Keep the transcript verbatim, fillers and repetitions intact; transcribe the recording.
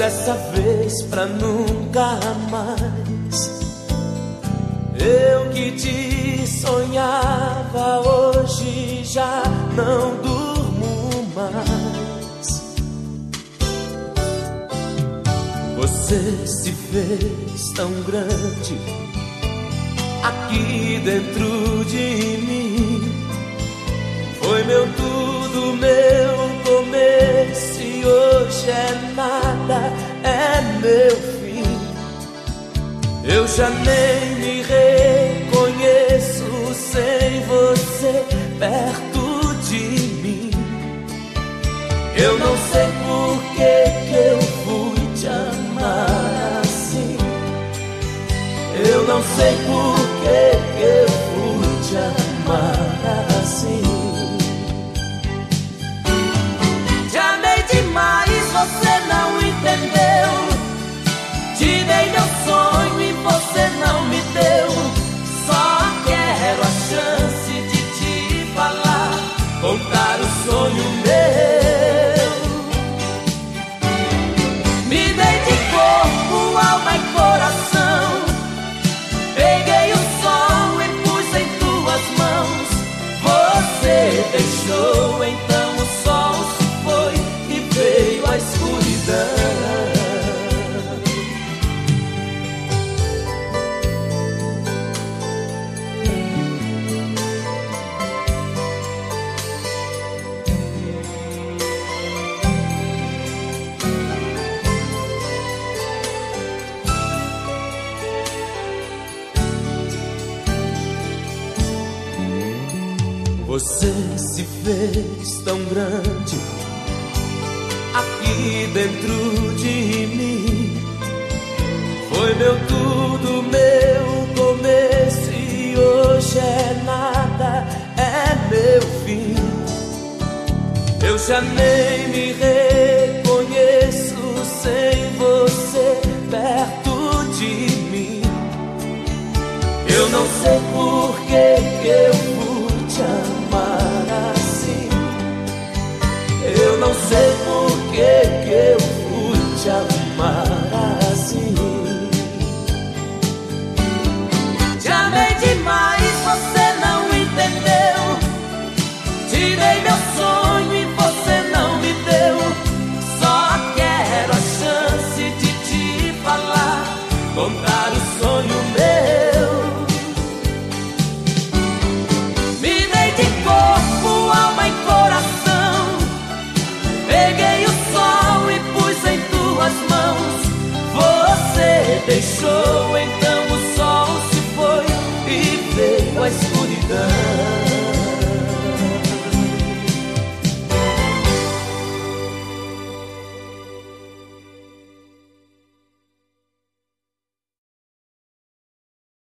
dessa vez pra nunca mais. Eu que te sonhava, hoje já não durmo mais. Você se fez tão grande aqui dentro de mim. Foi meu tudo, meu começo, e hoje é nada, é meu fim. Eu já nem me reconheço sem você perto de mim. Eu não sei por que que eu fui te amar assim. Eu não sei por que que eu fui te amar assim. Te amei demais, você não entendeu. Te dei meu sonho e você não me deu. Só quero a chance de te falar, contar o sonho meu. Me dei de corpo, alma e coração. Peguei o sol e pus em tuas mãos. Você deixou, então o sol se foi e veio a escuridão. Você se fez tão grande aqui dentro de mim. Foi meu tudo, meu começo, e hoje é nada, é meu fim. Eu já nem me reconheço sem você perto de mim. Eu não sei por que que eu fui te amar assim. Eu não sei por que que eu fui te amar assim. Te amei demais.